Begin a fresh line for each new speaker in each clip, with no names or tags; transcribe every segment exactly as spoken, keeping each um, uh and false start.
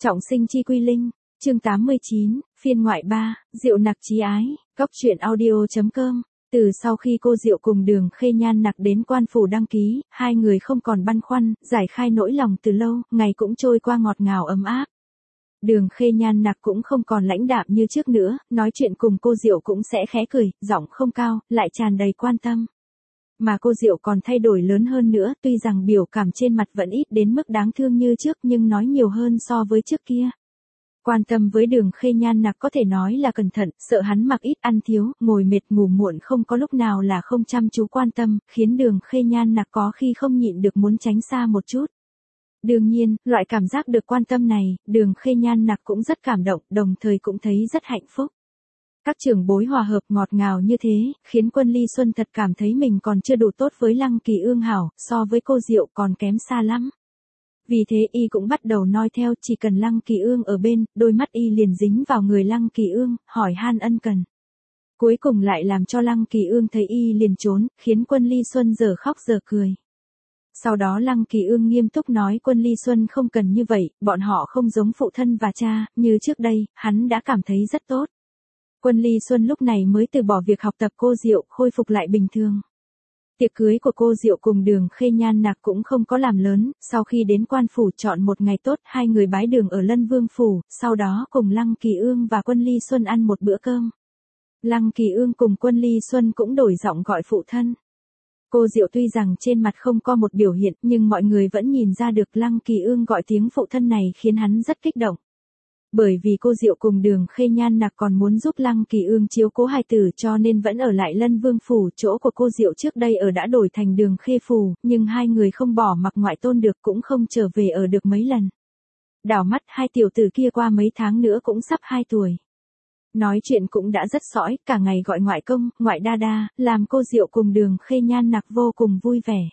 Trọng sinh chi quy linh, chương tám mươi chín, phiên ngoại ba, Diệu Nặc chí ái, Cóc truyện audio.com. Từ sau khi cô Diệu cùng Đường Khê Nhan Nặc đến quan phủ đăng ký, hai người không còn băn khoăn, giải khai nỗi lòng từ lâu, ngày cũng trôi qua ngọt ngào ấm áp. Đường Khê Nhan Nặc cũng không còn lãnh đạm như trước nữa, nói chuyện cùng cô Diệu cũng sẽ khẽ cười, giọng không cao, lại tràn đầy quan tâm. Mà cô Diệu còn thay đổi lớn hơn nữa, tuy rằng biểu cảm trên mặt vẫn ít đến mức đáng thương như trước nhưng nói nhiều hơn so với trước kia. Quan tâm với Đường Khê Nhan Nặc có thể nói là cẩn thận, sợ hắn mặc ít ăn thiếu, ngồi mệt ngủ muộn không có lúc nào là không chăm chú quan tâm, khiến Đường Khê Nhan Nặc có khi không nhịn được muốn tránh xa một chút. Đương nhiên, loại cảm giác được quan tâm này, Đường Khê Nhan Nặc cũng rất cảm động, đồng thời cũng thấy rất hạnh phúc. Các trưởng bối hòa hợp ngọt ngào như thế, khiến Quân Ly Xuân thật cảm thấy mình còn chưa đủ tốt với Lăng Kỳ Ương hảo, so với cô Diệu còn kém xa lắm. Vì thế y cũng bắt đầu noi theo, chỉ cần Lăng Kỳ Ương ở bên, đôi mắt y liền dính vào người Lăng Kỳ Ương, hỏi han ân cần. Cuối cùng lại làm cho Lăng Kỳ Ương thấy y liền trốn, khiến Quân Ly Xuân giờ khóc giờ cười. Sau đó Lăng Kỳ Ương nghiêm túc nói Quân Ly Xuân không cần như vậy, bọn họ không giống phụ thân và cha, như trước đây, hắn đã cảm thấy rất tốt. Quân Ly Xuân lúc này mới từ bỏ việc học tập cô Diệu, khôi phục lại bình thường. Tiệc cưới của cô Diệu cùng Đường Khê Nhan Nặc cũng không có làm lớn, sau khi đến quan phủ chọn một ngày tốt, hai người bái đường ở Lân Vương phủ, sau đó cùng Lăng Kỳ Ương và Quân Ly Xuân ăn một bữa cơm. Lăng Kỳ Ương cùng Quân Ly Xuân cũng đổi giọng gọi phụ thân. Cô Diệu tuy rằng trên mặt không có một biểu hiện, nhưng mọi người vẫn nhìn ra được Lăng Kỳ Ương gọi tiếng phụ thân này khiến hắn rất kích động. Bởi vì cô Diệu cùng Đường Khê Nhan Nặc còn muốn giúp Lăng Kỳ Ương chiếu cố hài tử cho nên vẫn ở lại Lân Vương phủ, chỗ của cô Diệu trước đây ở đã đổi thành Đường Khê phủ, nhưng hai người không bỏ mặc ngoại tôn được cũng không trở về ở được mấy lần. Đảo mắt hai tiểu tử kia qua mấy tháng nữa cũng sắp hai tuổi. Nói chuyện cũng đã rất sõi, cả ngày gọi ngoại công, ngoại đa đa, làm cô Diệu cùng Đường Khê Nhan Nặc vô cùng vui vẻ.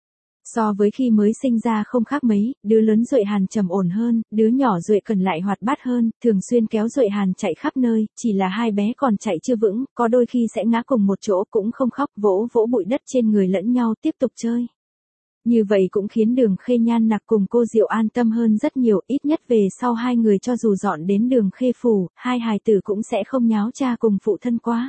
So với khi mới sinh ra không khác mấy, đứa lớn Duệ Hàn trầm ổn hơn, đứa nhỏ Duệ Cần lại hoạt bát hơn, thường xuyên kéo Duệ Hàn chạy khắp nơi, chỉ là hai bé còn chạy chưa vững, có đôi khi sẽ ngã cùng một chỗ cũng không khóc, vỗ vỗ bụi đất trên người lẫn nhau tiếp tục chơi. Như vậy cũng khiến Đường Khê Nhan Nặc cùng cô Diệu an tâm hơn rất nhiều, ít nhất về sau hai người cho dù dọn đến Đường Khê phủ, hai hài tử cũng sẽ không nháo cha cùng phụ thân quá.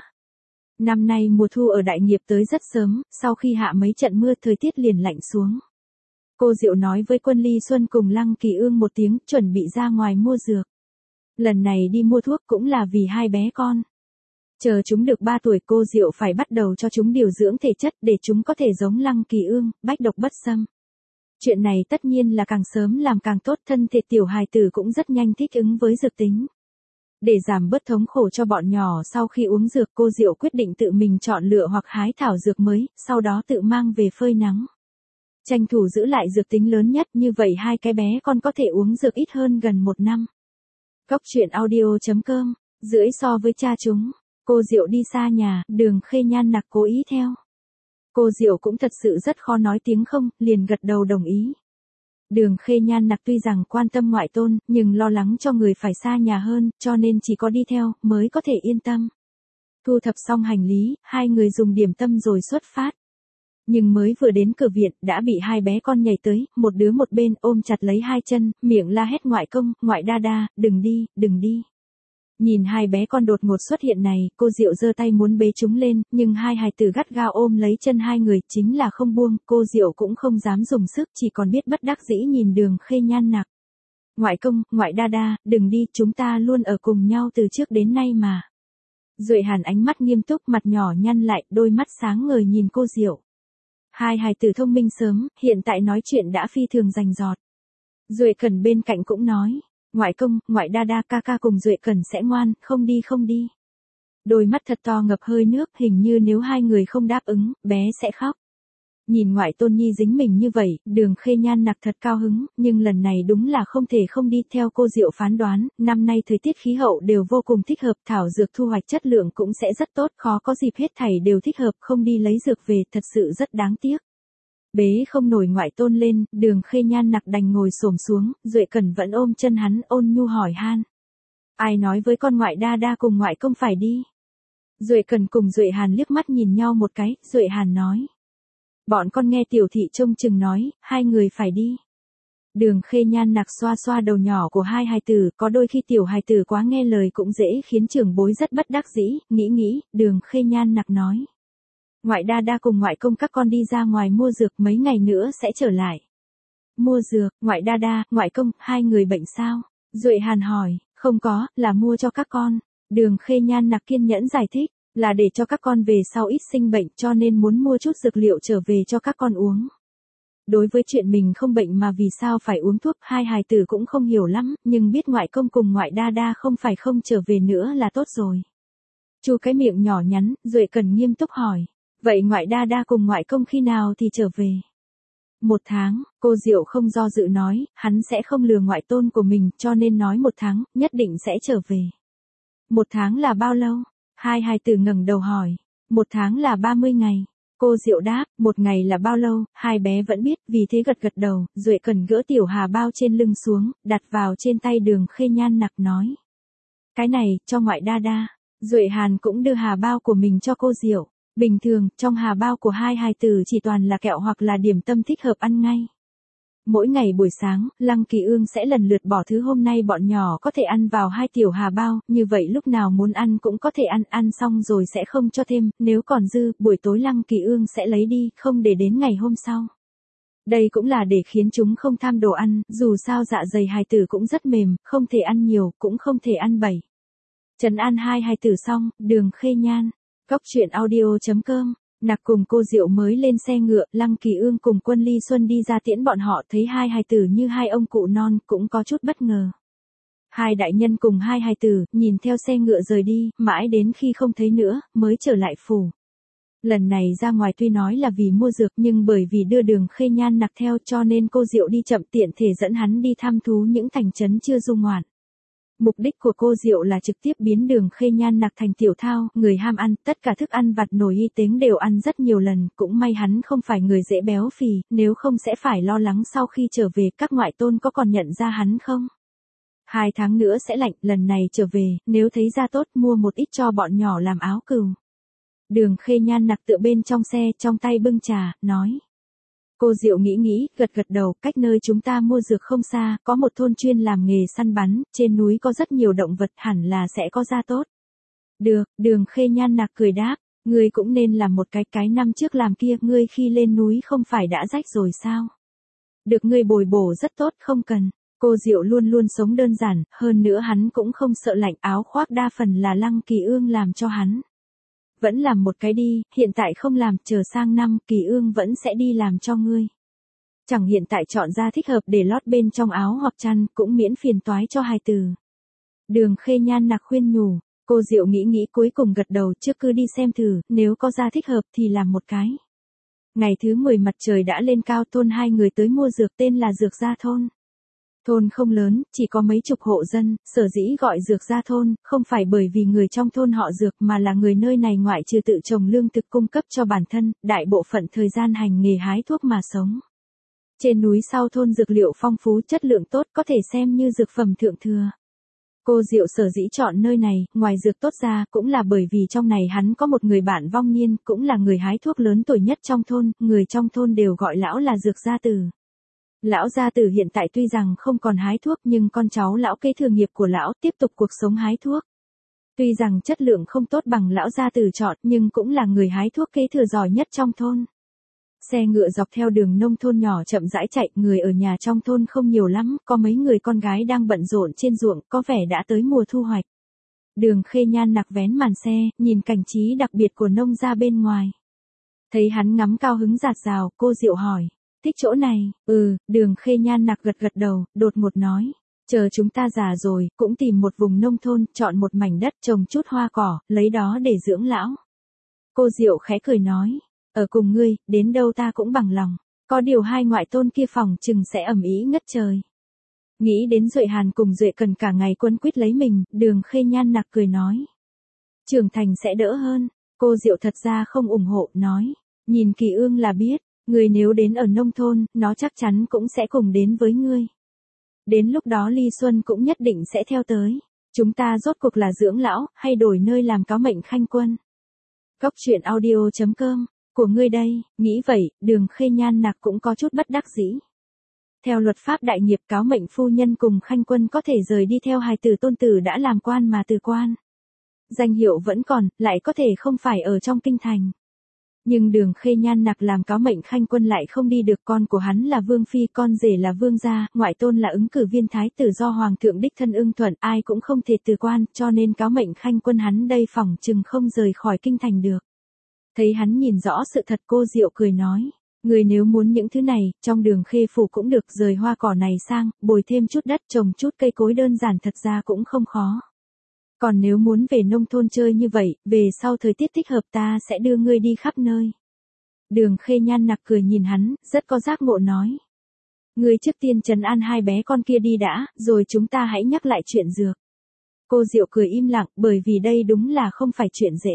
Năm nay mùa thu ở Đại Nghiệp tới rất sớm, sau khi hạ mấy trận mưa thời tiết liền lạnh xuống. Cô Diệu nói với Quân Ly Xuân cùng Lăng Kỳ Ương một tiếng, chuẩn bị ra ngoài mua dược. Lần này đi mua thuốc cũng là vì hai bé con. Chờ chúng được ba tuổi cô Diệu phải bắt đầu cho chúng điều dưỡng thể chất để chúng có thể giống Lăng Kỳ Ương, bách độc bất xâm. Chuyện này tất nhiên là càng sớm làm càng tốt, thân thể tiểu hài tử cũng rất nhanh thích ứng với dược tính. Để giảm bớt thống khổ cho bọn nhỏ sau khi uống dược, cô Diệu quyết định tự mình chọn lựa hoặc hái thảo dược mới, sau đó tự mang về phơi nắng. Tranh thủ giữ lại dược tính lớn nhất, như vậy hai cái bé con có thể uống dược ít hơn gần một năm. Cóc truyện audio.com, rưỡi so với cha chúng. Cô Diệu đi xa nhà, Đường Khê Nhan Nặc cố ý theo. Cô Diệu cũng thật sự rất khó nói tiếng không, liền gật đầu đồng ý. Đường Khê Nhan Nặc tuy rằng quan tâm ngoại tôn, nhưng lo lắng cho người phải xa nhà hơn, cho nên chỉ có đi theo, mới có thể yên tâm. Thu thập xong hành lý, hai người dùng điểm tâm rồi xuất phát. Nhưng mới vừa đến cửa viện, đã bị hai bé con nhảy tới, một đứa một bên ôm chặt lấy hai chân, miệng la hét ngoại công, ngoại đa đa, đừng đi, đừng đi. Nhìn hai bé con đột ngột xuất hiện này, cô Diệu giơ tay muốn bế chúng lên, nhưng hai hài tử gắt gao ôm lấy chân hai người, chính là không buông, cô Diệu cũng không dám dùng sức, chỉ còn biết bất đắc dĩ nhìn Đường Khê Nhan Nặc. Ngoại công, ngoại đa đa, đừng đi, chúng ta luôn ở cùng nhau từ trước đến nay mà. Duệ Hàn ánh mắt nghiêm túc, mặt nhỏ nhăn lại, đôi mắt sáng ngời nhìn cô Diệu. Hai hài tử thông minh sớm, hiện tại nói chuyện đã phi thường rành rọt. Duệ Cần bên cạnh cũng nói. Ngoại công, ngoại đa đa, ca ca cùng Duệ Cần sẽ ngoan, không đi không đi. Đôi mắt thật to ngập hơi nước, hình như nếu hai người không đáp ứng, bé sẽ khóc. Nhìn ngoại tôn nhi dính mình như vậy, Đường Khê Nhan Nặc thật cao hứng, nhưng lần này đúng là không thể không đi. Theo cô Diệu phán đoán, năm nay thời tiết khí hậu đều vô cùng thích hợp, thảo dược thu hoạch chất lượng cũng sẽ rất tốt, khó có dịp hết thảy đều thích hợp, không đi lấy dược về thật sự rất đáng tiếc. Bế không nổi ngoại tôn lên, Đường Khê Nhan Nặc đành ngồi xổm xuống, Duệ Cần vẫn ôm chân hắn, ôn nhu hỏi han. Ai nói với con ngoại đa đa cùng ngoại công phải đi? Duệ Cần cùng Duệ Hàn liếc mắt nhìn nhau một cái, Duệ Hàn nói. Bọn con nghe tiểu thị trông chừng nói, hai người phải đi. Đường Khê Nhan nặc xoa xoa đầu nhỏ của hai hài tử, có đôi khi tiểu hài tử quá nghe lời cũng dễ khiến trưởng bối rất bất đắc dĩ, nghĩ nghĩ, Đường Khê Nhan nặc nói. Ngoại đa đa cùng ngoại công các con đi ra ngoài mua dược, mấy ngày nữa sẽ trở lại. Mua dược, ngoại đa đa, ngoại công, hai người bệnh sao? Duệ Hàn hỏi, không có, là mua cho các con. Đường Khê Nhan nặc kiên nhẫn giải thích, là để cho các con về sau ít sinh bệnh cho nên muốn mua chút dược liệu trở về cho các con uống. Đối với chuyện mình không bệnh mà vì sao phải uống thuốc, hai hài tử cũng không hiểu lắm, nhưng biết ngoại công cùng ngoại đa đa không phải không trở về nữa là tốt rồi. Chu cái miệng nhỏ nhắn, Duệ Cần nghiêm túc hỏi, vậy ngoại đa đa cùng ngoại công khi nào thì trở về? Một tháng, cô Diệu không do dự nói, hắn sẽ không lừa ngoại tôn của mình cho nên nói một tháng, nhất định sẽ trở về. Một tháng là bao lâu? Hai hài tử ngẩng đầu hỏi. Một tháng là ba mươi ngày. Cô Diệu đáp, một ngày là bao lâu, hai bé vẫn biết, vì thế gật gật đầu, Duệ Cần gỡ tiểu hà bao trên lưng xuống, đặt vào trên tay Đường Khê Nhan nặc nói. Cái này, cho ngoại đa đa. Duệ Hàn cũng đưa hà bao của mình cho cô Diệu. Bình thường, trong hà bao của hai hài tử chỉ toàn là kẹo hoặc là điểm tâm thích hợp ăn ngay. Mỗi ngày buổi sáng, Lăng Kỳ Ương sẽ lần lượt bỏ thứ hôm nay bọn nhỏ có thể ăn vào hai tiểu hà bao, như vậy lúc nào muốn ăn cũng có thể ăn, ăn xong rồi sẽ không cho thêm, nếu còn dư, buổi tối Lăng Kỳ Ương sẽ lấy đi, không để đến ngày hôm sau. Đây cũng là để khiến chúng không tham đồ ăn, dù sao dạ dày hài tử cũng rất mềm, không thể ăn nhiều, cũng không thể ăn bậy. Trấn an hai hài tử xong, Đường Khê Nhan, Cóc truyện audio chấm com. Nặc cùng cô Diệu mới lên xe ngựa, Lăng Kỳ Ương cùng Quân Ly Xuân đi ra tiễn bọn họ, thấy hai hài tử như hai ông cụ non, cũng có chút bất ngờ. Hai đại nhân cùng hai hài tử, nhìn theo xe ngựa rời đi, mãi đến khi không thấy nữa, mới trở lại phủ. Lần này ra ngoài tuy nói là vì mua dược nhưng bởi vì đưa Đường Khê Nhan nặc theo cho nên cô Diệu đi chậm tiện thể dẫn hắn đi thăm thú những thành trấn chưa du ngoạn. Mục đích của cô Diệu là trực tiếp biến Đường Khê Nhan nặc thành tiểu thao, người ham ăn, tất cả thức ăn vặt nổi y tính đều ăn rất nhiều lần, cũng may hắn không phải người dễ béo phì, nếu không sẽ phải lo lắng sau khi trở về các ngoại tôn có còn nhận ra hắn không. Hai tháng nữa sẽ lạnh, lần này trở về, nếu thấy ra tốt mua một ít cho bọn nhỏ làm áo cừu. Đường Khê Nhan nặc tựa bên trong xe, trong tay bưng trà, nói. Cô Diệu nghĩ nghĩ, gật gật đầu, cách nơi chúng ta mua dược không xa, có một thôn chuyên làm nghề săn bắn, trên núi có rất nhiều động vật, hẳn là sẽ có da tốt. Được, Đường Khê Nhan nặc cười đáp, ngươi cũng nên làm một cái, cái năm trước làm kia, ngươi khi lên núi không phải đã rách rồi sao? Được ngươi bồi bổ rất tốt, không cần. Cô Diệu luôn luôn sống đơn giản, hơn nữa hắn cũng không sợ lạnh, áo khoác đa phần là Lăng Kỳ Ương làm cho hắn. Vẫn làm một cái đi, hiện tại không làm, chờ sang năm, Kỳ Ương vẫn sẽ đi làm cho ngươi. Chẳng hiện tại chọn ra thích hợp để lót bên trong áo hoặc chăn, cũng miễn phiền toái cho hài tử. Đường Khê Nhan nặc khuyên nhủ, cô Diệu nghĩ nghĩ cuối cùng gật đầu, trước cứ đi xem thử, nếu có ra thích hợp thì làm một cái. Ngày thứ mười mặt trời đã lên cao, thôn hai người tới mua dược, tên là Dược Gia Thôn. Thôn không lớn, chỉ có mấy chục hộ dân, sở dĩ gọi Dược Gia Thôn, không phải bởi vì người trong thôn họ Dược mà là người nơi này ngoại trừ tự trồng lương thực cung cấp cho bản thân, đại bộ phận thời gian hành nghề hái thuốc mà sống. Trên núi sau thôn dược liệu phong phú, chất lượng tốt, có thể xem như dược phẩm thượng thừa. Cô Diệu sở dĩ chọn nơi này, ngoài dược tốt ra, cũng là bởi vì trong này hắn có một người bạn vong niên, cũng là người hái thuốc lớn tuổi nhất trong thôn, người trong thôn đều gọi lão là Dược Gia Tử. Lão gia tử hiện tại tuy rằng không còn hái thuốc nhưng con cháu lão kế thừa nghiệp của lão tiếp tục cuộc sống hái thuốc. Tuy rằng chất lượng không tốt bằng lão gia tử chọn nhưng cũng là người hái thuốc kế thừa giỏi nhất trong thôn. Xe ngựa dọc theo đường nông thôn nhỏ chậm rãi chạy, người ở nhà trong thôn không nhiều lắm, có mấy người con gái đang bận rộn trên ruộng, có vẻ đã tới mùa thu hoạch. Đường Khê Nhan nặc vén màn xe, nhìn cảnh trí đặc biệt của nông gia bên ngoài. Thấy hắn ngắm cao hứng rạt rào, cô Diệu hỏi. Thích chỗ này, ừ, Đường Khê Nhan nặc gật gật đầu, đột ngột nói. Chờ chúng ta già rồi, cũng tìm một vùng nông thôn, chọn một mảnh đất trồng chút hoa cỏ, lấy đó để dưỡng lão. Cô Diệu khẽ cười nói. Ở cùng ngươi, đến đâu ta cũng bằng lòng. Có điều hai ngoại tôn kia phòng chừng sẽ ầm ĩ ngất trời. Nghĩ đến Duệ Hàn cùng Duệ Cần cả ngày quấn quýt lấy mình, Đường Khê Nhan nặc cười nói. Trưởng thành sẽ đỡ hơn. Cô Diệu thật ra không ủng hộ, nói. Nhìn Kỳ Ương là biết. Người nếu đến ở nông thôn, nó chắc chắn cũng sẽ cùng đến với ngươi. Đến lúc đó Ly Xuân cũng nhất định sẽ theo tới. Chúng ta rốt cuộc là dưỡng lão, hay đổi nơi làm cáo mệnh khanh quân. Cóc truyện audio chấm com, của ngươi đây, nghĩ vậy, Đường Khê Nhan nặc cũng có chút bất đắc dĩ. Theo luật pháp đại nghiệp, cáo mệnh phu nhân cùng Khanh Quân có thể rời đi theo hài tử tôn tử đã làm quan mà từ quan. Danh hiệu vẫn còn, lại có thể không phải ở trong kinh thành. Nhưng Đường Khê Nhan Nặc làm cáo mệnh Khanh Quân lại không đi được, con của hắn là vương phi, con rể là vương gia, ngoại tôn là ứng cử viên thái tử do hoàng thượng đích thân ưng thuận, ai cũng không thể từ quan, cho nên cáo mệnh Khanh Quân hắn đây phỏng chừng không rời khỏi kinh thành được. Thấy hắn nhìn rõ sự thật, cô Diệu cười nói, người nếu muốn những thứ này, trong Đường Khê phủ cũng được, rời hoa cỏ này sang, bồi thêm chút đất, trồng chút cây cối đơn giản thật ra cũng không khó. Còn nếu muốn về nông thôn chơi như vậy, về sau thời tiết thích hợp ta sẽ đưa ngươi đi khắp nơi. Đường Khê Nhan Nặc cười nhìn hắn, rất có giác ngộ nói. Ngươi trước tiên trấn an hai bé con kia đi đã, rồi chúng ta hãy nhắc lại chuyện dược. Cô Diệu cười im lặng, bởi vì đây đúng là không phải chuyện dễ.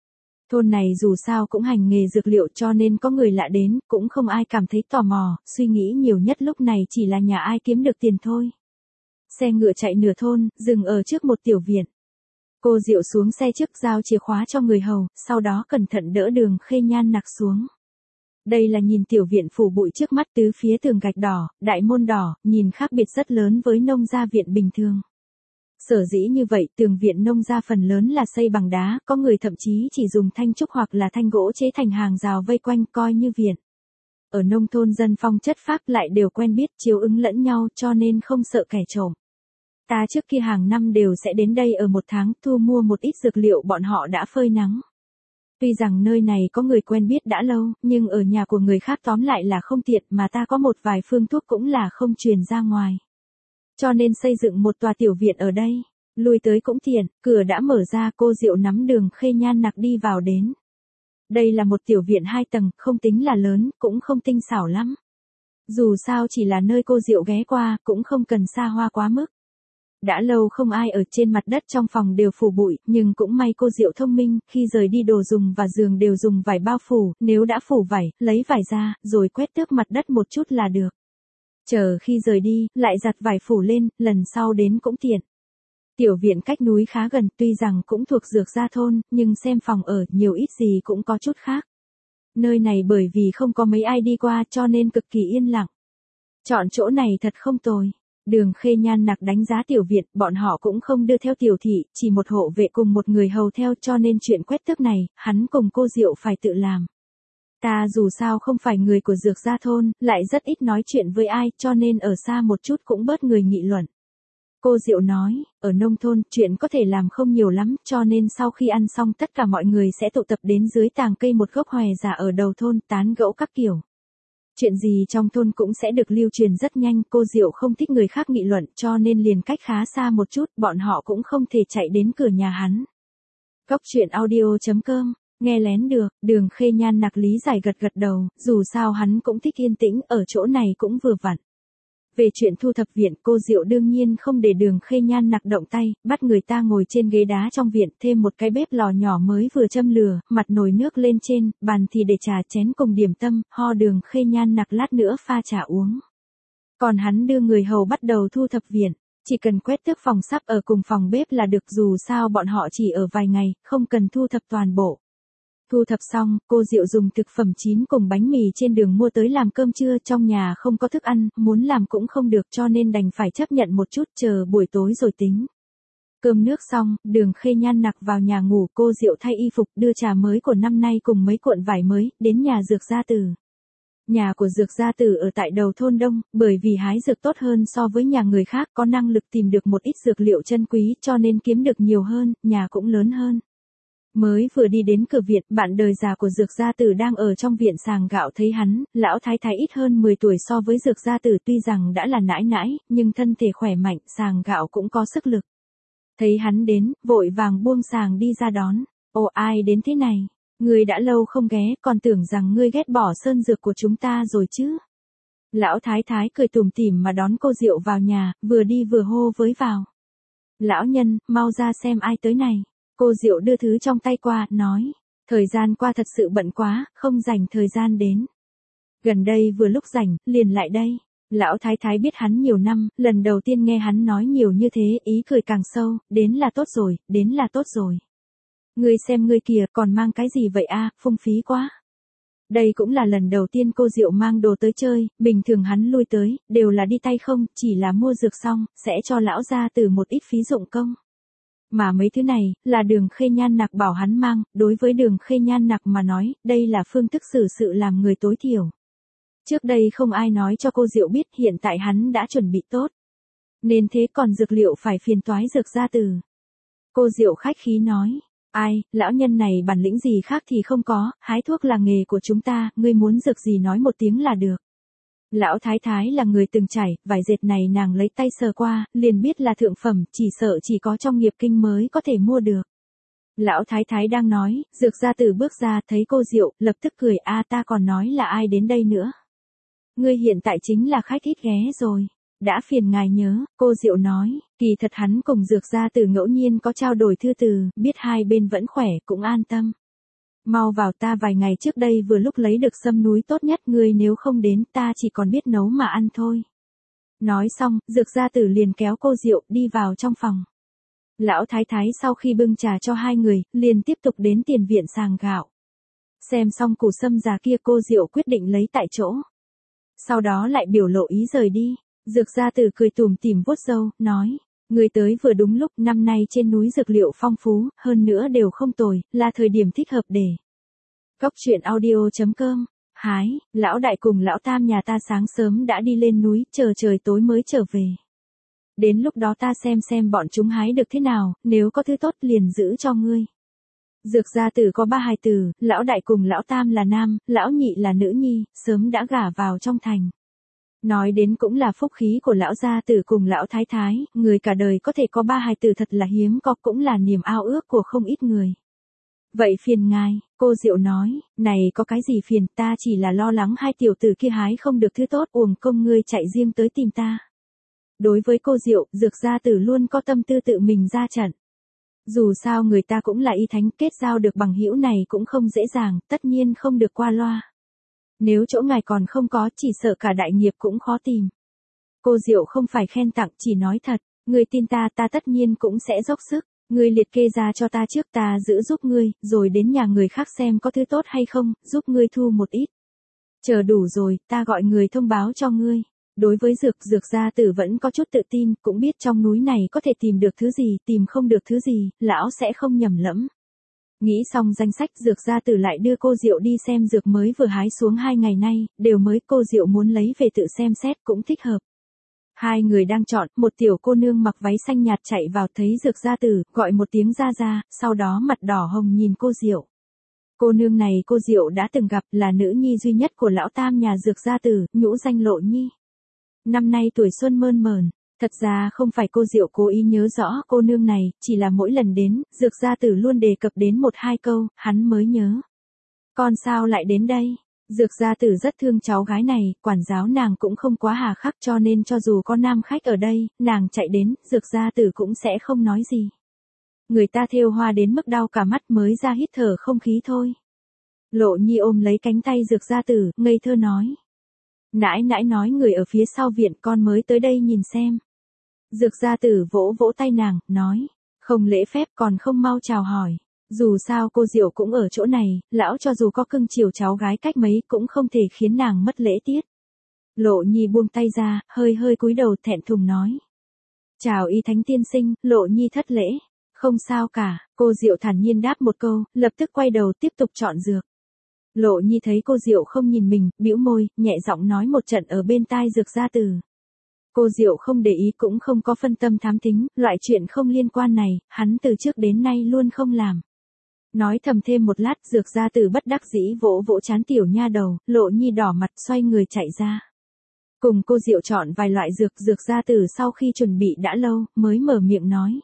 Thôn này dù sao cũng hành nghề dược liệu cho nên có người lạ đến, cũng không ai cảm thấy tò mò, suy nghĩ nhiều nhất lúc này chỉ là nhà ai kiếm được tiền thôi. Xe ngựa chạy nửa thôn, dừng ở trước một tiểu viện. Cô Diệu xuống xe trước giao chìa khóa cho người hầu, sau đó cẩn thận đỡ Đường Khê Nhan Nặc xuống. Đây là nhìn tiểu viện phủ bụi trước mắt, tứ phía tường gạch đỏ, đại môn đỏ, nhìn khác biệt rất lớn với nông gia viện bình thường. Sở dĩ như vậy, tường viện nông gia phần lớn là xây bằng đá, có người thậm chí chỉ dùng thanh trúc hoặc là thanh gỗ chế thành hàng rào vây quanh coi như viện. Ở nông thôn dân phong chất phác lại đều quen biết chiếu ứng lẫn nhau cho nên không sợ kẻ trộm. Ta trước kia hàng năm đều sẽ đến đây ở một tháng thu mua một ít dược liệu bọn họ đã phơi nắng. Tuy rằng nơi này có người quen biết đã lâu, nhưng ở nhà của người khác tóm lại là không tiện mà ta có một vài phương thuốc cũng là không truyền ra ngoài. Cho nên xây dựng một tòa tiểu viện ở đây, lui tới cũng tiện, cửa đã mở ra, cô Diệu nắm Đường Khê Nhan Nặc đi vào đến. Đây là một tiểu viện hai tầng, không tính là lớn, cũng không tinh xảo lắm. Dù sao chỉ là nơi cô Diệu ghé qua, cũng không cần xa hoa quá mức. Đã lâu không ai ở, trên mặt đất trong phòng đều phủ bụi, nhưng cũng may cô Diệu thông minh, khi rời đi đồ dùng và giường đều dùng vải bao phủ, nếu đã phủ vải, lấy vải ra, rồi quét tước mặt đất một chút là được. Chờ khi rời đi, lại giặt vải phủ lên, lần sau đến cũng tiện. Tiểu viện cách núi khá gần, tuy rằng cũng thuộc Dược Gia thôn, nhưng xem phòng ở, nhiều ít gì cũng có chút khác. Nơi này bởi vì không có mấy ai đi qua cho nên cực kỳ yên lặng. Chọn chỗ này thật không tồi. Đường Khê Nhan Nặc đánh giá tiểu viện, bọn họ cũng không đưa theo tiểu thị, chỉ một hộ vệ cùng một người hầu theo cho nên chuyện quét tước này, hắn cùng cô Diệu phải tự làm. Ta dù sao không phải người của Dược Gia thôn, lại rất ít nói chuyện với ai cho nên ở xa một chút cũng bớt người nghị luận. Cô Diệu nói, ở nông thôn, chuyện có thể làm không nhiều lắm cho nên sau khi ăn xong tất cả mọi người sẽ tụ tập đến dưới tàng cây một gốc hòe già ở đầu thôn tán gẫu các kiểu. Chuyện gì trong thôn cũng sẽ được lưu truyền rất nhanh, cô Diệu không thích người khác nghị luận cho nên liền cách khá xa một chút, bọn họ cũng không thể chạy đến cửa nhà hắn. Góc truyện audio chấm com, nghe lén được, Đường Khê Nhan Nặc lý giải gật gật đầu, dù sao hắn cũng thích yên tĩnh, ở chỗ này cũng vừa vặn. Về chuyện thu thập viện, cô Diệu đương nhiên không để Đường Khê Nhan Nặc động tay, bắt người ta ngồi trên ghế đá trong viện, thêm một cái bếp lò nhỏ mới vừa châm lửa, mặt nồi nước lên trên, bàn thì để trà chén cùng điểm tâm, ho Đường Khê Nhan Nặc lát nữa pha trà uống. Còn hắn đưa người hầu bắt đầu thu thập viện, chỉ cần quét tước phòng sắp ở cùng phòng bếp là được, dù sao bọn họ chỉ ở vài ngày, không cần thu thập toàn bộ. Thu thập xong, cô Diệu dùng thực phẩm chín cùng bánh mì trên đường mua tới làm cơm trưa, trong nhà không có thức ăn, muốn làm cũng không được cho nên đành phải chấp nhận một chút, chờ buổi tối rồi tính. Cơm nước xong, Đường Khê Nhan Nặc vào nhà ngủ, cô Diệu thay y phục, đưa trà mới của năm nay cùng mấy cuộn vải mới, đến nhà Dược Gia Tử. Nhà của Dược Gia Tử ở tại đầu thôn đông, bởi vì hái dược tốt hơn so với nhà người khác, có năng lực tìm được một ít dược liệu chân quý cho nên kiếm được nhiều hơn, nhà cũng lớn hơn. Mới vừa đi đến cửa viện, bạn đời già của Dược Gia Tử đang ở trong viện sàng gạo thấy hắn, lão thái thái ít hơn mười tuổi so với Dược Gia Tử, tuy rằng đã là nãi nãi, nhưng thân thể khỏe mạnh, sàng gạo cũng có sức lực. Thấy hắn đến, vội vàng buông sàng đi ra đón. Ồ, ai đến thế này? Ngươi đã lâu không ghé, còn tưởng rằng ngươi ghét bỏ sơn dược của chúng ta rồi chứ. Lão thái thái cười tủm tỉm mà đón cô Diệu vào nhà, vừa đi vừa hô với vào. Lão nhân, mau ra xem ai tới này. Cô Diệu đưa thứ trong tay qua, nói, thời gian qua thật sự bận quá, không dành thời gian đến. Gần đây vừa lúc rảnh, liền lại đây. Lão thái thái biết hắn nhiều năm, lần đầu tiên nghe hắn nói nhiều như thế, ý cười càng sâu, đến là tốt rồi, đến là tốt rồi. Ngươi xem ngươi kìa, còn mang cái gì vậy a, phung phí quá. Đây cũng là lần đầu tiên cô Diệu mang đồ tới chơi, bình thường hắn lui tới, đều là đi tay không, chỉ là mua dược xong, sẽ cho lão gia tử một ít phí dụng công. Mà mấy thứ này, là Đường Khê Nhan Nặc bảo hắn mang, đối với Đường Khê Nhan Nặc mà nói, đây là phương thức xử sự làm người tối thiểu. Trước đây không ai nói cho cô Diệu biết, hiện tại hắn đã chuẩn bị tốt. Nên thế còn dược liệu phải phiền toái dược gia tử. Cô Diệu khách khí nói, ai, lão nhân này bản lĩnh gì khác thì không có, hái thuốc là nghề của chúng ta, ngươi muốn dược gì nói một tiếng là được. Lão thái thái là người từng trải, vải dệt này nàng lấy tay sờ qua, liền biết là thượng phẩm, chỉ sợ chỉ có trong nghiệp kinh mới có thể mua được. Lão thái thái đang nói, dược gia tử bước ra, thấy cô Diệu, lập tức cười, a ta còn nói là ai đến đây nữa. Ngươi hiện tại chính là khách ít ghé rồi. Đã phiền ngài nhớ, cô Diệu nói, kỳ thật hắn cùng dược gia tử ngẫu nhiên có trao đổi thư từ, biết hai bên vẫn khỏe, cũng an tâm. Mau vào, ta vài ngày trước đây vừa lúc lấy được sâm núi tốt nhất, ngươi nếu không đến ta chỉ còn biết nấu mà ăn thôi. Nói xong, dược gia tử liền kéo cô Diệu đi vào trong phòng. Lão thái thái sau khi bưng trà cho hai người, liền tiếp tục đến tiền viện sàng gạo. Xem xong củ sâm già kia, cô Diệu quyết định lấy tại chỗ. Sau đó lại biểu lộ ý rời đi. Dược gia tử cười tủm tỉm vuốt râu, nói, người tới vừa đúng lúc, năm nay trên núi dược liệu phong phú, hơn nữa đều không tồi, là thời điểm thích hợp để. Cóc truyện audio chấm com, hái, lão đại cùng lão tam nhà ta sáng sớm đã đi lên núi, chờ trời tối mới trở về. Đến lúc đó ta xem xem bọn chúng hái được thế nào, nếu có thứ tốt liền giữ cho ngươi. Dược gia tử có ba hài tử, lão đại cùng lão tam là nam, lão nhị là nữ nhi, sớm đã gả vào trong thành. Nói đến cũng là phúc khí của lão gia tử cùng lão thái thái, người cả đời có thể có ba hài tử thật là hiếm có, cũng là niềm ao ước của không ít người. Vậy phiền ngài, cô Diệu nói, này có cái gì phiền, ta chỉ là lo lắng hai tiểu tử kia hái không được thứ tốt, uổng công ngươi chạy riêng tới tìm ta. Đối với cô Diệu, dược gia tử luôn có tâm tư tự mình ra trận. Dù sao người ta cũng là y thánh, kết giao được bằng hữu này cũng không dễ dàng, tất nhiên không được qua loa. Nếu chỗ ngài còn không có, chỉ sợ cả đại nghiệp cũng khó tìm. Cô Diệu không phải khen tặng, chỉ nói thật, ngươi tin ta, ta tất nhiên cũng sẽ dốc sức, ngươi liệt kê ra cho ta trước, ta giữ giúp ngươi, rồi đến nhà người khác xem có thứ tốt hay không, giúp ngươi thu một ít. Chờ đủ rồi, ta gọi người thông báo cho ngươi. Đối với dược, dược gia tử vẫn có chút tự tin, cũng biết trong núi này có thể tìm được thứ gì, tìm không được thứ gì, lão sẽ không nhầm lẫn. Nghĩ xong danh sách, dược gia tử lại đưa cô Diệu đi xem dược mới vừa hái xuống hai ngày nay, đều mới, cô Diệu muốn lấy về tự xem xét cũng thích hợp. Hai người đang chọn, một tiểu cô nương mặc váy xanh nhạt chạy vào, thấy dược gia tử, gọi một tiếng ra ra, sau đó mặt đỏ hồng nhìn cô Diệu. Cô nương này cô Diệu đã từng gặp, là nữ nhi duy nhất của lão tam nhà dược gia tử, nhũ danh Lộ Nhi. Năm nay tuổi xuân mơn mởn. Thật ra không phải cô Diệu cố ý nhớ rõ cô nương này, chỉ là mỗi lần đến, dược gia tử luôn đề cập đến một hai câu, hắn mới nhớ. Con sao lại đến đây? Dược gia tử rất thương cháu gái này, quản giáo nàng cũng không quá hà khắc, cho nên cho dù có nam khách ở đây, nàng chạy đến, dược gia tử cũng sẽ không nói gì. Người ta thêu hoa đến mức đau cả mắt mới ra hít thở không khí thôi. Lộ Nhi ôm lấy cánh tay dược gia tử, ngây thơ nói. Nãi nãi nói người ở phía sau viện, con mới tới đây nhìn xem. Dược gia tử vỗ vỗ tay nàng, nói, không lễ phép còn không mau chào hỏi. Dù sao cô Diệu cũng ở chỗ này, lão cho dù có cưng chiều cháu gái cách mấy cũng không thể khiến nàng mất lễ tiết. Lộ Nhi buông tay ra, hơi hơi cúi đầu thẹn thùng nói. Chào y thánh tiên sinh, Lộ Nhi thất lễ. Không sao cả, cô Diệu thản nhiên đáp một câu, lập tức quay đầu tiếp tục chọn dược. Lộ Nhi thấy cô Diệu không nhìn mình, bĩu môi, nhẹ giọng nói một trận ở bên tai dược gia tử. Cô Diệu không để ý cũng không có phân tâm thám thính, loại chuyện không liên quan này, hắn từ trước đến nay luôn không làm. Nói thầm thêm một lát, dược gia tử bất đắc dĩ vỗ vỗ trán tiểu nha đầu, Lộ Nhi đỏ mặt xoay người chạy ra. Cùng cô Diệu chọn vài loại dược, dược gia tử sau khi chuẩn bị đã lâu, mới mở miệng nói.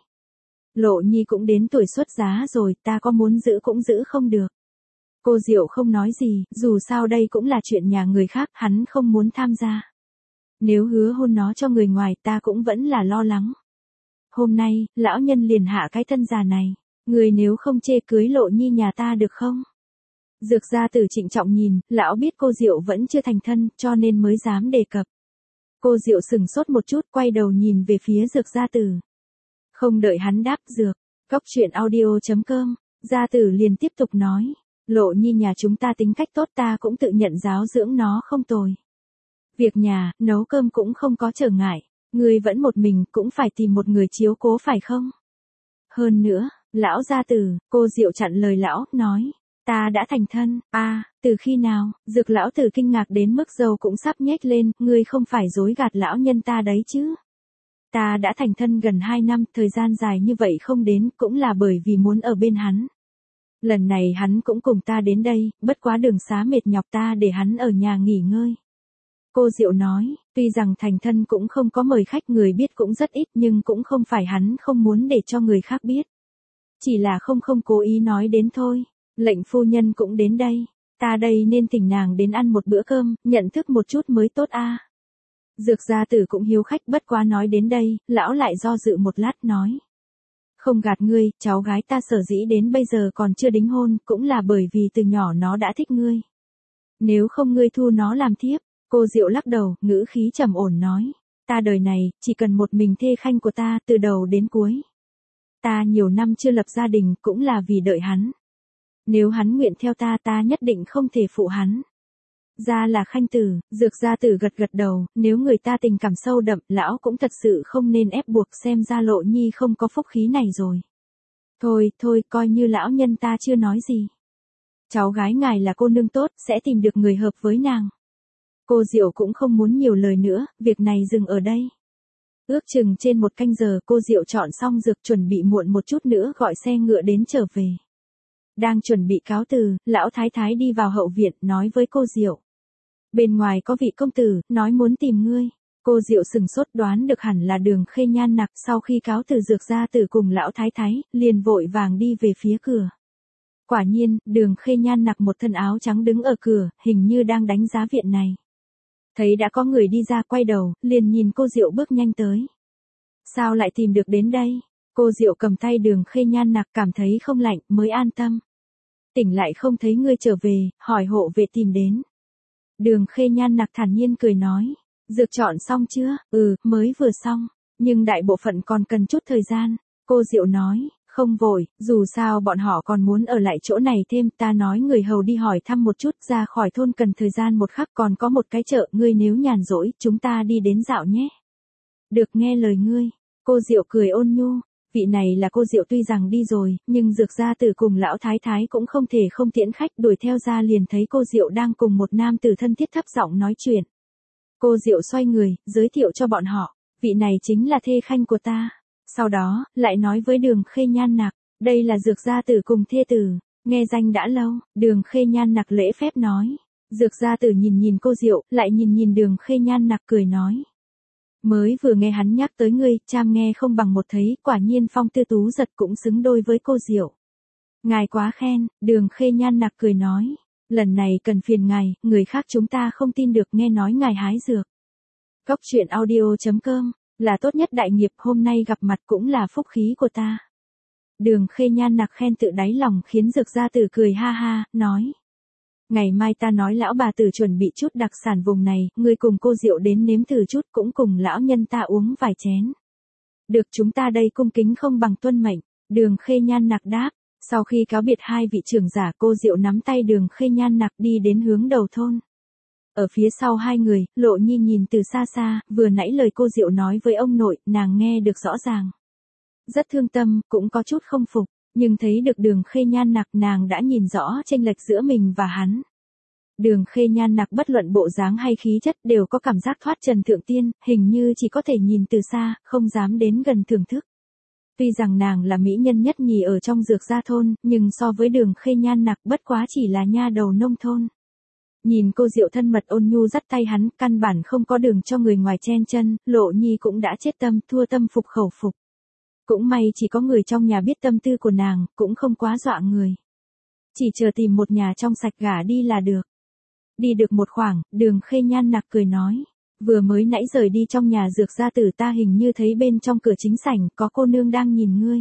Lộ Nhi cũng đến tuổi xuất giá rồi, ta có muốn giữ cũng giữ không được. Cô Diệu không nói gì, dù sao đây cũng là chuyện nhà người khác, hắn không muốn tham gia. Nếu hứa hôn nó cho người ngoài ta cũng vẫn là lo lắng. Hôm nay, lão nhân liền hạ cái thân già này. Người nếu không chê cưới Lộ Nhi nhà ta được không? Dược gia tử trịnh trọng nhìn, lão biết cô Diệu vẫn chưa thành thân, cho nên mới dám đề cập. Cô Diệu sừng sốt một chút, quay đầu nhìn về phía dược gia tử. Không đợi hắn đáp, dược. Cóc truyện audio chấm com, gia tử liền tiếp tục nói. Lộ Nhi nhà chúng ta tính cách tốt, ta cũng tự nhận giáo dưỡng nó không tồi. Việc nhà, nấu cơm cũng không có trở ngại, ngươi vẫn một mình cũng phải tìm một người chiếu cố phải không? Hơn nữa, lão gia tử, cô Diệu chặn lời lão, nói, ta đã thành thân, a à, từ khi nào? Dược lão tử kinh ngạc đến mức râu cũng sắp nhếch lên, ngươi không phải dối gạt lão nhân ta đấy chứ? Ta đã thành thân gần hai năm, thời gian dài như vậy không đến, cũng là bởi vì muốn ở bên hắn. Lần này hắn cũng cùng ta đến đây, bất quá đường xá mệt nhọc ta để hắn ở nhà nghỉ ngơi. Cô Diệu nói, tuy rằng thành thân cũng không có mời khách, người biết cũng rất ít, nhưng cũng không phải hắn không muốn để cho người khác biết. Chỉ là không không cố ý nói đến thôi. Lệnh phu nhân cũng đến đây, ta đây nên thỉnh nàng đến ăn một bữa cơm, nhận thức một chút mới tốt a. À. Dược gia tử cũng hiếu khách, bất quá nói đến đây, lão lại do dự một lát nói. Không gạt ngươi, cháu gái ta sở dĩ đến bây giờ còn chưa đính hôn, cũng là bởi vì từ nhỏ nó đã thích ngươi. Nếu không ngươi thu nó làm thiếp. Cô Diệu lắc đầu, ngữ khí trầm ổn nói. Ta đời này, chỉ cần một mình thê khanh của ta, từ đầu đến cuối. Ta nhiều năm chưa lập gia đình, cũng là vì đợi hắn. Nếu hắn nguyện theo ta, ta nhất định không thể phụ hắn. Ra là khanh tử, dược gia tử gật gật đầu, nếu người ta tình cảm sâu đậm, lão cũng thật sự không nên ép buộc, xem ra Lộ Nhi không có phúc khí này rồi. Thôi, thôi, coi như lão nhân ta chưa nói gì. Cháu gái ngài là cô nương tốt, sẽ tìm được người hợp với nàng. Cô Diệu cũng không muốn nhiều lời nữa, việc này dừng ở đây. Ước chừng trên một canh giờ, cô Diệu chọn xong dược, chuẩn bị muộn một chút nữa gọi xe ngựa đến trở về. Đang chuẩn bị cáo từ, lão thái thái đi vào hậu viện, nói với cô Diệu. Bên ngoài có vị công tử, nói muốn tìm ngươi. Cô Diệu sừng sốt, đoán được hẳn là Đường Khê Nhan Nặc, sau khi cáo từ dược gia tử cùng lão thái thái, liền vội vàng đi về phía cửa. Quả nhiên, Đường Khê Nhan Nặc một thân áo trắng đứng ở cửa, hình như đang đánh giá viện này. Thấy đã có người đi ra, quay đầu, liền nhìn cô Diệu bước nhanh tới. Sao lại tìm được đến đây? Cô Diệu cầm tay Đường Khê Nhan Nặc, cảm thấy không lạnh, mới an tâm. Tỉnh lại không thấy ngươi trở về, hỏi hộ vệ tìm đến. Đường Khê Nhan Nặc thản nhiên cười nói. Dược chọn xong chưa? Ừ, mới vừa xong. Nhưng đại bộ phận còn cần chút thời gian. Cô Diệu nói. Không vội, dù sao bọn họ còn muốn ở lại chỗ này thêm, ta nói người hầu đi hỏi thăm một chút, ra khỏi thôn cần thời gian một khắc, còn có một cái chợ, ngươi nếu nhàn rỗi, chúng ta đi đến dạo nhé. Được, nghe lời ngươi. Cô Diệu cười ôn nhu, vị này là cô Diệu, tuy rằng đi rồi, nhưng dược gia tử cùng lão thái thái cũng không thể không tiễn khách, đuổi theo ra liền thấy cô Diệu đang cùng một nam tử thân thiết thấp giọng nói chuyện. Cô Diệu xoay người, giới thiệu cho bọn họ, vị này chính là thê khanh của ta. Sau đó, lại nói với Đường Khê Nhan Nặc, đây là dược gia tử cùng thê tử, nghe danh đã lâu. Đường Khê Nhan Nặc lễ phép nói. Dược gia tử nhìn nhìn cô Diệu, lại nhìn nhìn Đường Khê Nhan Nặc cười nói. Mới vừa nghe hắn nhắc tới ngươi, cham nghe không bằng một thấy, quả nhiên phong tư tú giật cũng xứng đôi với cô Diệu. Ngài quá khen, Đường Khê Nhan Nặc cười nói. Lần này cần phiền ngài, người khác chúng ta không tin được, nghe nói ngài hái dược. Cốc truyện audio chấm com là tốt nhất đại nghiệp, hôm nay gặp mặt cũng là phúc khí của ta. Đường Khê Nhan Nặc khen tự đáy lòng, khiến dược gia tử cười ha ha, nói. Ngày mai ta nói lão bà tử chuẩn bị chút đặc sản vùng này, ngươi cùng cô Diệu đến nếm thử chút, cũng cùng lão nhân ta uống vài chén. Được, chúng ta đây cung kính không bằng tuân mệnh. Đường Khê Nhan Nặc đáp. Sau khi cáo biệt hai vị trưởng giả, cô Diệu nắm tay Đường Khê Nhan Nặc đi đến hướng đầu thôn. Ở phía sau hai người, Lộ Nhi nhìn từ xa xa, vừa nãy lời cô Diệu nói với ông nội, nàng nghe được rõ ràng. Rất thương tâm, cũng có chút không phục, nhưng thấy được Đường Khê Nhan Nặc, nàng đã nhìn rõ chênh lệch giữa mình và hắn. Đường Khê Nhan Nặc bất luận bộ dáng hay khí chất đều có cảm giác thoát trần thượng tiên, hình như chỉ có thể nhìn từ xa, không dám đến gần thưởng thức. Tuy rằng nàng là mỹ nhân nhất nhì ở trong dược gia thôn, nhưng so với Đường Khê Nhan Nặc bất quá chỉ là nha đầu nông thôn. Nhìn cô Diệu thân mật ôn nhu dắt tay hắn, căn bản không có đường cho người ngoài chen chân, Lộ Nhi cũng đã chết tâm, thua tâm phục khẩu phục. Cũng may chỉ có người trong nhà biết tâm tư của nàng, cũng không quá dọa người. Chỉ chờ tìm một nhà trong sạch gả đi là được. Đi được một khoảng, Đường Khê Nhan Nặc cười nói. Vừa mới nãy rời đi trong nhà dược gia tử, ta hình như thấy bên trong cửa chính sảnh, có cô nương đang nhìn ngươi.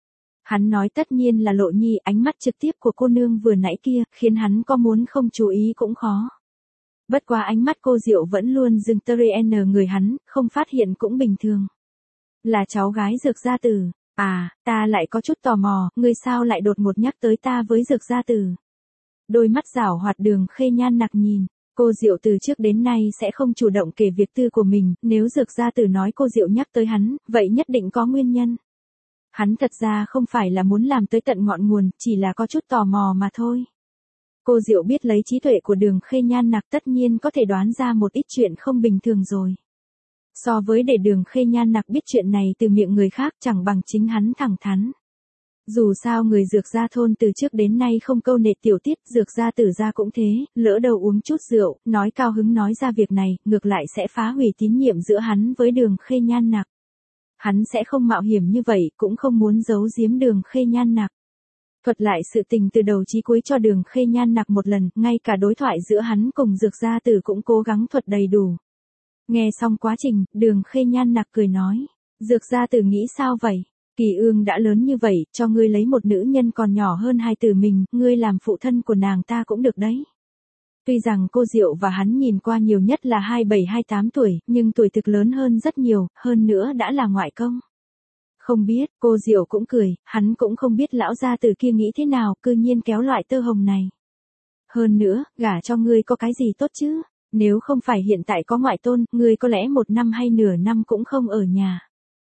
Hắn nói tất nhiên là Lộ Nhi, ánh mắt trực tiếp của cô nương vừa nãy kia, khiến hắn có muốn không chú ý cũng khó. Bất quá ánh mắt cô Diệu vẫn luôn dừng tê en người hắn, không phát hiện cũng bình thường. Là cháu gái dược gia tử. À, ta lại có chút tò mò, ngươi sao lại đột ngột nhắc tới ta với dược gia tử. Đôi mắt rảo hoạt Đường Khê Nhan nặc nhìn. Cô Diệu từ trước đến nay sẽ không chủ động kể việc tư của mình, nếu Dược Gia Tử nói cô Diệu nhắc tới hắn, vậy nhất định có nguyên nhân. Hắn thật ra không phải là muốn làm tới tận ngọn nguồn, chỉ là có chút tò mò mà thôi. Cô Diệu biết lấy trí tuệ của Đường Khê Nhan nặc tất nhiên có thể đoán ra một ít chuyện không bình thường rồi. So với để Đường Khê Nhan nặc biết chuyện này từ miệng người khác chẳng bằng chính hắn thẳng thắn. Dù sao người Dược Gia thôn từ trước đến nay không câu nệ tiểu tiết, Dược Gia Tử gia cũng thế, lỡ đầu uống chút rượu, nói cao hứng nói ra việc này, ngược lại sẽ phá hủy tín nhiệm giữa hắn với Đường Khê Nhan nặc. Hắn sẽ không mạo hiểm như vậy, cũng không muốn giấu giếm Đường Khê Nhan nặc. Thuật lại sự tình từ đầu chí cuối cho Đường Khê Nhan nặc một lần, ngay cả đối thoại giữa hắn cùng Dược Gia Tử cũng cố gắng thuật đầy đủ. Nghe xong quá trình, Đường Khê Nhan nặc cười nói, Dược Gia Tử nghĩ sao vậy? Kỳ Ương đã lớn như vậy, cho ngươi lấy một nữ nhân còn nhỏ hơn hai tử mình, ngươi làm phụ thân của nàng ta cũng được đấy. Tuy rằng cô Diệu và hắn nhìn qua nhiều nhất là hai bảy hai tám tuổi, nhưng tuổi thực lớn hơn rất nhiều, hơn nữa đã là ngoại công. Không biết, cô Diệu cũng cười, hắn cũng không biết lão gia tử kia nghĩ thế nào, cư nhiên kéo loại tơ hồng này. Hơn nữa, gả cho ngươi có cái gì tốt chứ? Nếu không phải hiện tại có ngoại tôn, ngươi có lẽ một năm hay nửa năm cũng không ở nhà.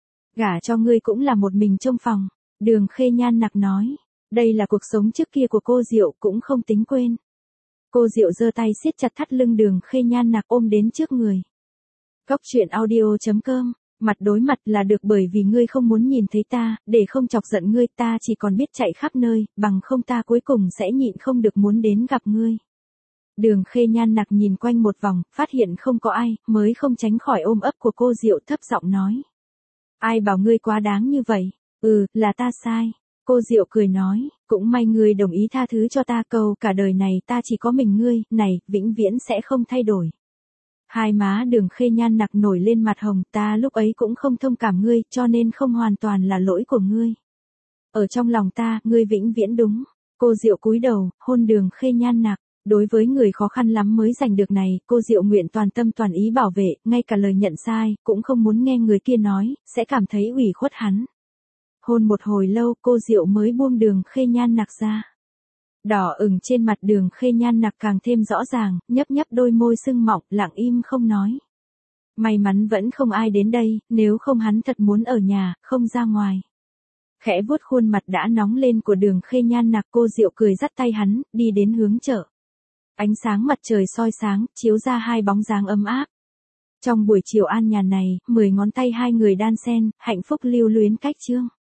Gả cho ngươi cũng là một mình trong phòng. Đường Khê Nhan nặc nói. Đây là cuộc sống trước kia của cô Diệu, cũng không tính quên. Cô Diệu giơ tay siết chặt thắt lưng Đường Khê Nhan nặc ôm đến trước người. Cóc truyện audio chấm com. Mặt đối mặt là được, bởi vì ngươi không muốn nhìn thấy ta, để không chọc giận ngươi, ta chỉ còn biết chạy khắp nơi, bằng không ta cuối cùng sẽ nhịn không được muốn đến gặp ngươi. Đường Khê Nhan nặc nhìn quanh một vòng, phát hiện không có ai, mới không tránh khỏi ôm ấp của cô Diệu, thấp giọng nói. Ai bảo ngươi quá đáng như vậy? Ừ, là ta sai. Cô Diệu cười nói, cũng may ngươi đồng ý tha thứ cho ta, cầu cả đời này ta chỉ có mình ngươi, này, vĩnh viễn sẽ không thay đổi. Hai má Đường Khê Nhan nặc nổi lên mặt hồng, ta lúc ấy cũng không thông cảm ngươi, cho nên không hoàn toàn là lỗi của ngươi. Ở trong lòng ta, ngươi vĩnh viễn đúng. Cô Diệu cúi đầu, hôn Đường Khê Nhan nặc. Đối với người khó khăn lắm mới giành được này, cô Diệu nguyện toàn tâm toàn ý bảo vệ, ngay cả lời nhận sai, cũng không muốn nghe người kia nói, sẽ cảm thấy ủy khuất hắn. Hôn một hồi lâu, cô Diệu mới buông Đường Khê Nhan nặc ra. Đỏ ửng trên mặt Đường Khê Nhan nặc càng thêm rõ ràng, nhấp nhấp đôi môi sưng mọng, lặng im không nói. May mắn vẫn không ai đến đây, nếu không hắn thật muốn ở nhà, không ra ngoài. Khẽ vuốt khuôn mặt đã nóng lên của Đường Khê Nhan nặc, cô Diệu cười dắt tay hắn, đi đến hướng chợ. Ánh sáng mặt trời soi sáng, chiếu ra hai bóng dáng ấm áp. Trong buổi chiều an nhàn này, mười ngón tay hai người đan xen, hạnh phúc lưu luyến cách chương.